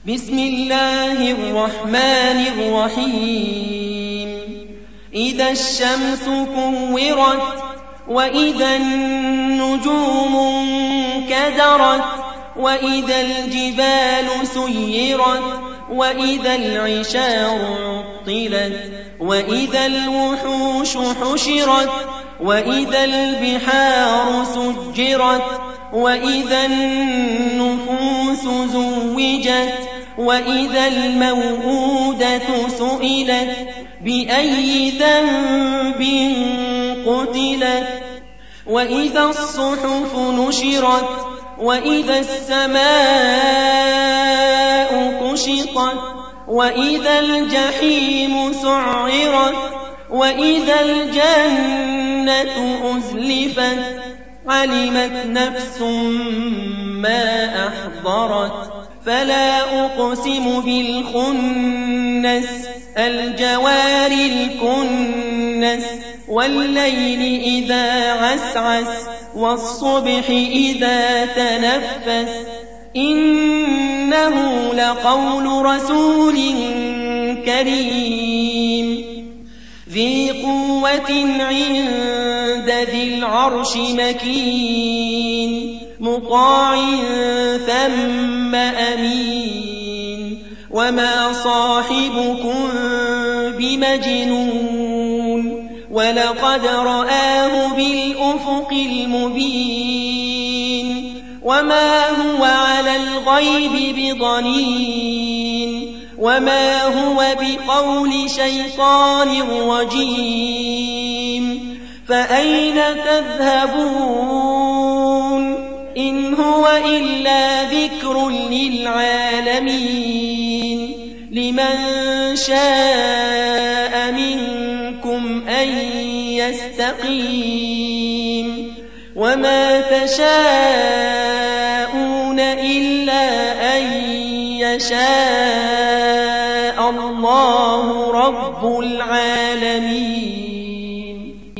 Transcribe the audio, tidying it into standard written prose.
بسم الله الرحمن الرحيم إذا الشمس كورت وإذا النجوم انكدرت وإذا الجبال سيرت وإذا العشار عطلت وإذا الوحوش حشرت وإذا البحار سجرت وإذا النفوس زوجت وإذا الموءودة سئلت بأي ذنب قتلت وإذا الصحف نشرت وإذا السماء كشطت وإذا الجحيم سعرت وإذا الجنة أزلفت علمت نفس ما أحضرت فلا أقسم بالخنس الجوار الكنس والليل إذا عسعس والصبح إذا تنفس إنه لقول رسول كريم ذي قوة عند ذي العرش مكين مطاع ثم أمين وما صاحبكم بمجنون ولقد رآه بالأفق المبين وما هو على الغيب بضنين وما هو بقول شيطان رجيم فأين تذهبون إن هو إلا ذكر للعالمين لمن شاء منكم أن يستقيم وما تشاءون إلا أن يشاء الله رب العالمين.